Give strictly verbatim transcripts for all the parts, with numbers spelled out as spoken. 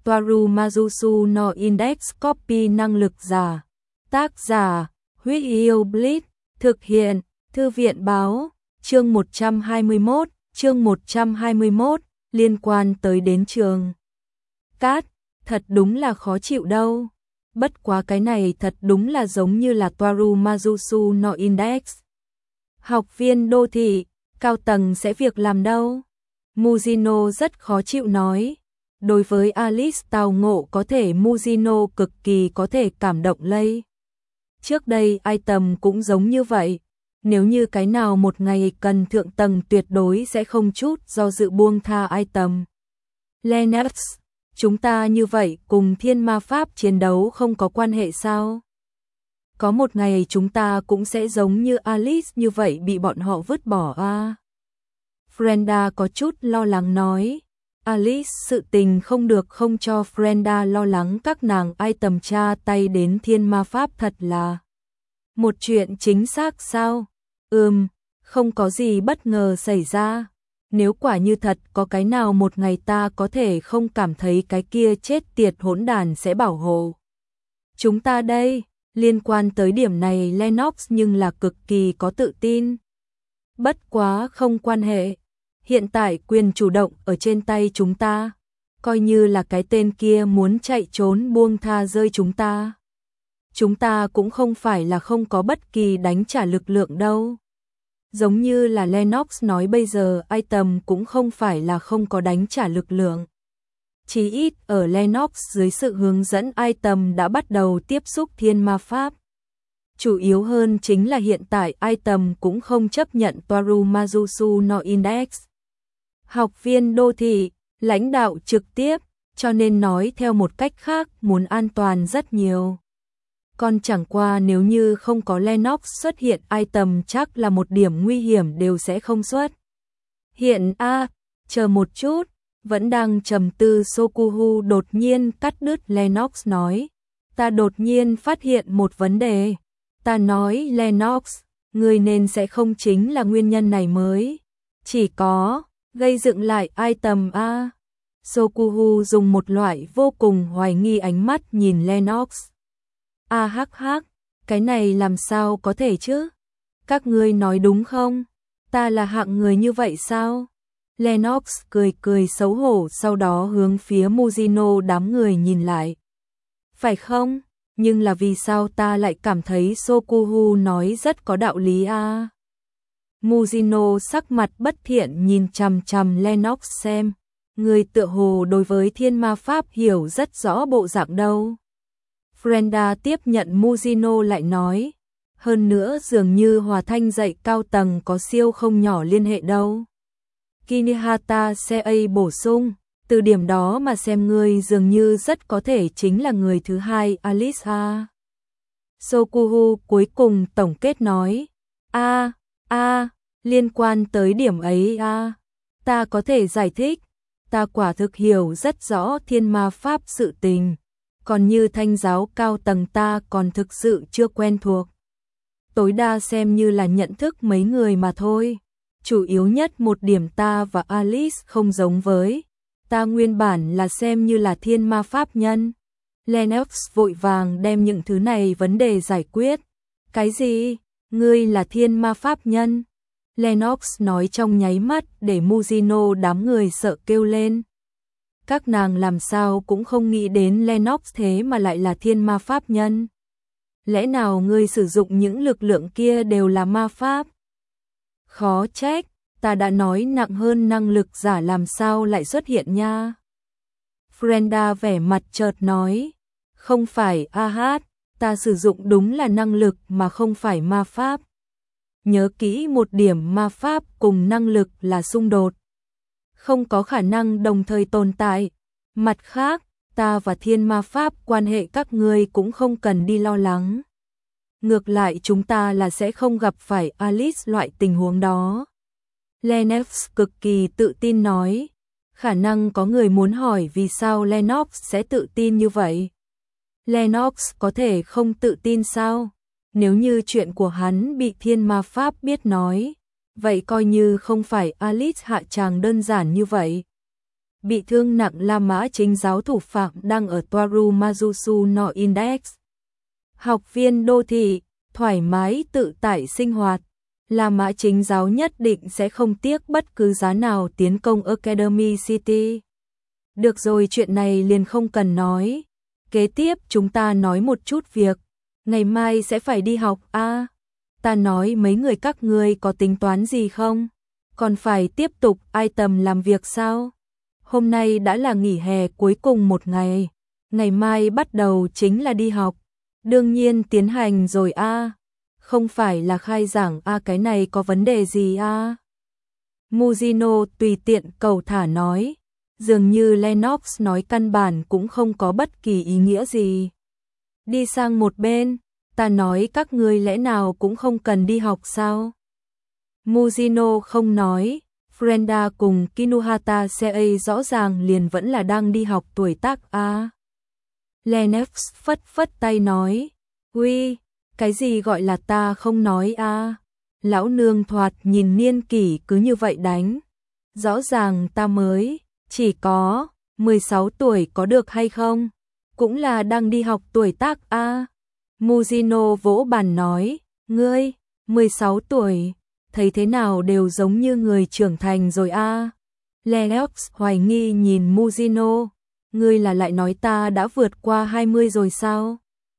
Toaru Mazusu no Index Copy năng lực giả. Tác giả, Huyết Yêu Blitz, thực hiện, Thư viện báo, chương một trăm hai mươi mốt, chương một trăm hai mươi mốt, liên quan tới đến trường cát, thật đúng là khó chịu đâu. Bất quá cái này thật đúng là giống như là Toaru Mazusu no Index. Học viên đô thị, cao tầng sẽ việc làm đâu? Mujino rất khó chịu nói. Đối với Alice tào ngộ có thể Mujino cực kỳ có thể cảm động lây. Trước đây item cũng giống như vậy. Nếu như cái nào một ngày cần thượng tầng tuyệt đối sẽ không chút do dự buông tha item. Lennox, chúng ta như vậy cùng thiên ma pháp chiến đấu không có quan hệ sao? Có một ngày chúng ta cũng sẽ giống như Alice như vậy bị bọn họ vứt bỏ à? Frenda có chút lo lắng nói. Alice sự tình không được không cho Frenda lo lắng, các nàng ai tầm tra tay đến thiên ma pháp thật là một chuyện chính xác sao? Ừm, không có gì bất ngờ xảy ra. Nếu quả như thật có cái nào một ngày ta có thể không cảm thấy cái kia chết tiệt hỗn đàn sẽ bảo hộ chúng ta đây. Liên quan tới điểm này Lennox nhưng là cực kỳ có tự tin. Bất quá không quan hệ. Hiện tại quyền chủ động ở trên tay chúng ta. Coi như là cái tên kia muốn chạy trốn buông tha rơi chúng ta. Chúng ta cũng không phải là không có bất kỳ đánh trả lực lượng đâu. Giống như là Lennox nói bây giờ item cũng không phải là không có đánh trả lực lượng. Chỉ ít ở Lennox dưới sự hướng dẫn item đã bắt đầu tiếp xúc thiên ma pháp. Chủ yếu hơn chính là hiện tại item cũng không chấp nhận Toaru Mazusu no Index. Học viên đô thị, lãnh đạo trực tiếp, cho nên nói theo một cách khác muốn an toàn rất nhiều. Còn chẳng qua nếu như không có Lennox xuất hiện item chắc là một điểm nguy hiểm đều sẽ không xuất. Hiện a à, chờ một chút, vẫn đang trầm tư Sokuhu đột nhiên cắt đứt Lennox nói. Ta đột nhiên phát hiện một vấn đề. Ta nói Lennox, người nên sẽ không chính là nguyên nhân này mới. Chỉ có gây dựng lại item a. Sokuhu dùng một loại vô cùng hoài nghi ánh mắt nhìn Lennox. A hắc hắc, cái này làm sao có thể chứ? Các ngươi nói đúng không? Ta là hạng người như vậy sao? Lennox cười cười xấu hổ sau đó hướng phía Mujino đám người nhìn lại. Phải không? Nhưng là vì sao ta lại cảm thấy Sokuhu nói rất có đạo lý a? À? Mujino sắc mặt bất thiện nhìn chằm chằm Lennox xem. Người tựa hồ đối với thiên ma pháp hiểu rất rõ bộ dạng đâu. Frenda tiếp nhận Mujino lại nói. Hơn nữa dường như Hòa Thanh dạy cao tầng có siêu không nhỏ liên hệ đâu. Kinihata Sei bổ sung. Từ điểm đó mà xem ngươi dường như rất có thể chính là người thứ hai Alice a. Sokuhu cuối cùng tổng kết nói. A, a, liên quan tới điểm ấy a, ta có thể giải thích. Ta quả thực hiểu rất rõ thiên ma pháp sự tình. Còn như thanh giáo cao tầng ta còn thực sự chưa quen thuộc. Tối đa xem như là nhận thức mấy người mà thôi. Chủ yếu nhất một điểm ta và Alice không giống với. Ta nguyên bản là xem như là thiên ma pháp nhân. Lennox vội vàng đem những thứ này vấn đề giải quyết. Cái gì? Ngươi là thiên ma pháp nhân? Lennox nói trong nháy mắt để Mujino đám người sợ kêu lên. Các nàng làm sao cũng không nghĩ đến Lennox thế mà lại là thiên ma pháp nhân. Lẽ nào ngươi sử dụng những lực lượng kia đều là ma pháp? Khó trách, ta đã nói nặng hơn năng lực giả làm sao lại xuất hiện nha. Frenda vẻ mặt chợt nói. Không phải a hát, ta sử dụng đúng là năng lực mà không phải ma pháp. Nhớ kỹ một điểm, ma pháp cùng năng lực là xung đột. Không có khả năng đồng thời tồn tại. Mặt khác, ta và thiên ma pháp quan hệ các ngươi cũng không cần đi lo lắng. Ngược lại chúng ta là sẽ không gặp phải Alice loại tình huống đó. Lennox cực kỳ tự tin nói. Khả năng có người muốn hỏi vì sao Lennox sẽ tự tin như vậy. Lennox có thể không tự tin sao? Nếu như chuyện của hắn bị thiên ma pháp biết nói, vậy coi như không phải Alice hạ tràng đơn giản như vậy. bị thương nặng La Mã Chính giáo thủ phạm đang ở Toaru Mazusu no Index. Học viên đô thị, thoải mái tự tại sinh hoạt. La Mã Chính giáo nhất định sẽ không tiếc bất cứ giá nào tiến công Academy City. Được rồi, chuyện này liền không cần nói. Kế tiếp chúng ta nói một chút việc. Ngày mai sẽ phải đi học a. À, ta nói mấy người các ngươi có tính toán gì không? Còn phải tiếp tục item làm việc sao? Hôm nay đã là nghỉ hè cuối cùng một ngày. Ngày mai bắt đầu chính là đi học. Đương nhiên tiến hành rồi a. À, không phải là khai giảng a, à, cái này có vấn đề gì a? À? Muzino tùy tiện cầu thả nói. Dường như Lennox nói căn bản cũng không có bất kỳ ý nghĩa gì. Đi sang một bên, ta nói các ngươi lẽ nào cũng không cần đi học sao? Muzino không nói, Frenda cùng Kinuhata Sei rõ ràng liền vẫn là đang đi học tuổi tác a. À. Lennox phất phất tay nói, "Uy, cái gì gọi là ta không nói a? À? Lão nương thoạt nhìn niên kỷ cứ như vậy đánh. Rõ ràng ta mới chỉ có mười sáu tuổi có được hay không? Cũng là đang đi học tuổi tác a." À. Muzino vỗ bàn nói, "Ngươi, mười sáu tuổi, thấy thế nào đều giống như người trưởng thành rồi a." À. Lennox hoài nghi nhìn Muzino, "Ngươi là lại nói ta đã vượt qua hai mươi rồi sao?"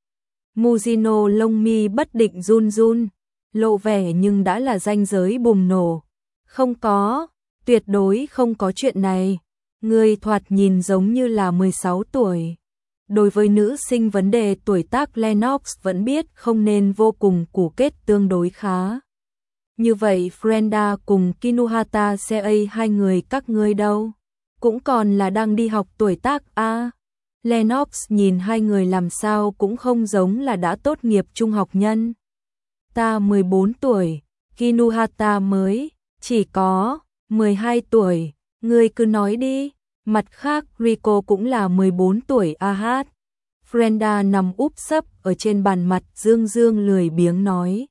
Muzino lông mi bất định run run, lộ vẻ nhưng đã là ranh giới bùng nổ. "Không có, tuyệt đối không có chuyện này. Ngươi thoạt nhìn giống như là mười sáu tuổi." Đối với nữ sinh vấn đề tuổi tác Lennox vẫn biết không nên vô cùng củ kết tương đối khá. Như vậy Frenda cùng Kinuhata Sei hai người các ngươi đâu? Cũng còn là đang đi học tuổi tác a. À. Lennox nhìn hai người làm sao cũng không giống là đã tốt nghiệp trung học nhân. "Ta mười bốn tuổi, Kinuhata mới chỉ có mười hai tuổi, ngươi cứ nói đi." Mặt khác Rico cũng là mười bốn tuổi a hát. Frenda nằm úp sấp ở trên bàn mặt dương dương lười biếng nói.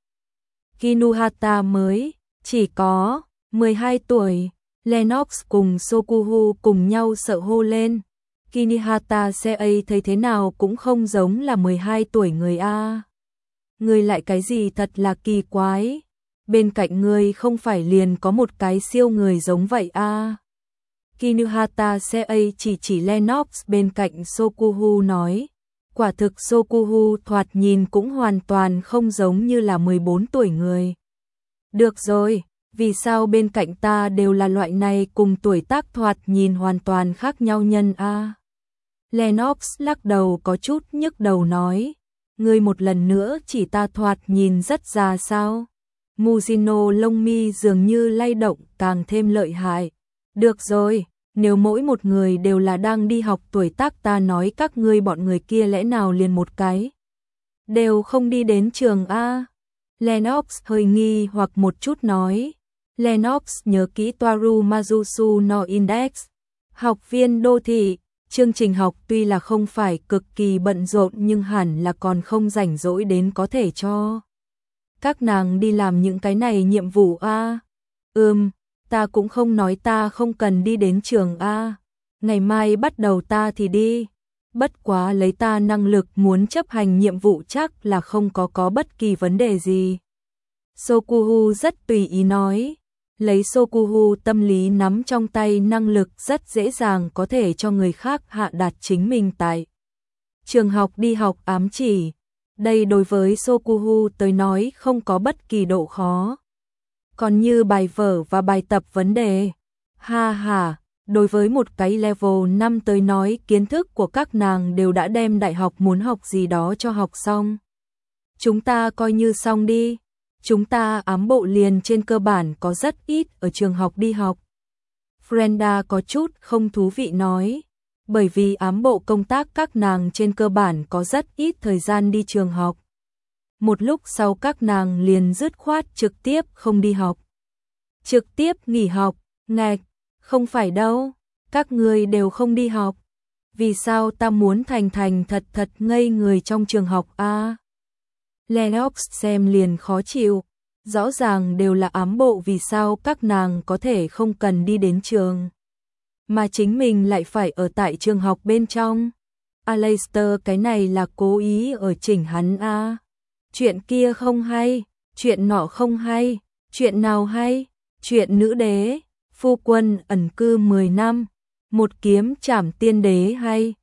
Kinuhata mới chỉ có mười hai tuổi. Lennox cùng Sokuhu cùng nhau sợ hô lên. Kinuhata Sei thấy thế nào cũng không giống là mười hai tuổi người a. Người lại cái gì thật là kỳ quái. Bên cạnh người không phải liền có một cái siêu người giống vậy a. Kinuhata Sei chỉ chỉ Lennox bên cạnh Sokuhu nói. Quả thực Sokuhu thoạt nhìn cũng hoàn toàn không giống như là mười bốn tuổi người. Được rồi, vì sao bên cạnh ta đều là loại này cùng tuổi tác thoạt nhìn hoàn toàn khác nhau nhân a? À? Lennox lắc đầu có chút nhức đầu nói. Ngươi một lần nữa chỉ ta thoạt nhìn rất già sao? Muzino lông mi dường như lay động càng thêm lợi hại. Được rồi. Nếu mỗi một người đều là đang đi học tuổi tác, ta nói các ngươi bọn người kia lẽ nào liền một cái đều không đi đến trường a? Lennox hơi nghi hoặc một chút nói. Lennox nhớ kỹ Toaru Mazusu no Index. Học viên đô thị, chương trình học tuy là không phải cực kỳ bận rộn nhưng hẳn là còn không rảnh rỗi đến có thể cho các nàng đi làm những cái này nhiệm vụ a. Ừm. Ta cũng không nói ta không cần đi đến trường a. Ngày mai bắt đầu ta thì đi. Bất quá lấy ta năng lực muốn chấp hành nhiệm vụ chắc là không có có bất kỳ vấn đề gì. Sokuhu rất tùy ý nói. Lấy Sokuhu tâm lý nắm trong tay năng lực rất dễ dàng có thể cho người khác hạ đạt chính mình tại trường học đi học ám chỉ. Đây đối với Sokuhu tới nói không có bất kỳ độ khó. Còn như bài vở và bài tập vấn đề, ha ha, đối với một cái level năm tới nói kiến thức của các nàng đều đã đem đại học muốn học gì đó cho học xong. Chúng ta coi như xong đi, chúng ta ám bộ liền trên cơ bản có rất ít ở trường học đi học. Frenda có chút không thú vị nói, bởi vì ám bộ công tác các nàng trên cơ bản có rất ít thời gian đi trường học. Một lúc sau các nàng liền dứt khoát trực tiếp không đi học. Trực tiếp nghỉ học, ngạch, không phải đâu, các người đều không đi học. Vì sao ta muốn thành thành thật thật ngây người trong trường học a? À? Lennox xem liền khó chịu, rõ ràng đều là ám bộ vì sao các nàng có thể không cần đi đến trường. mà chính mình lại phải ở tại trường học bên trong. Aleister cái này là cố ý ở chỉnh hắn a. Chuyện kia không hay, chuyện nọ không hay, chuyện nào hay? Chuyện nữ đế, phu quân ẩn cư mười năm, một kiếm trảm tiên đế hay,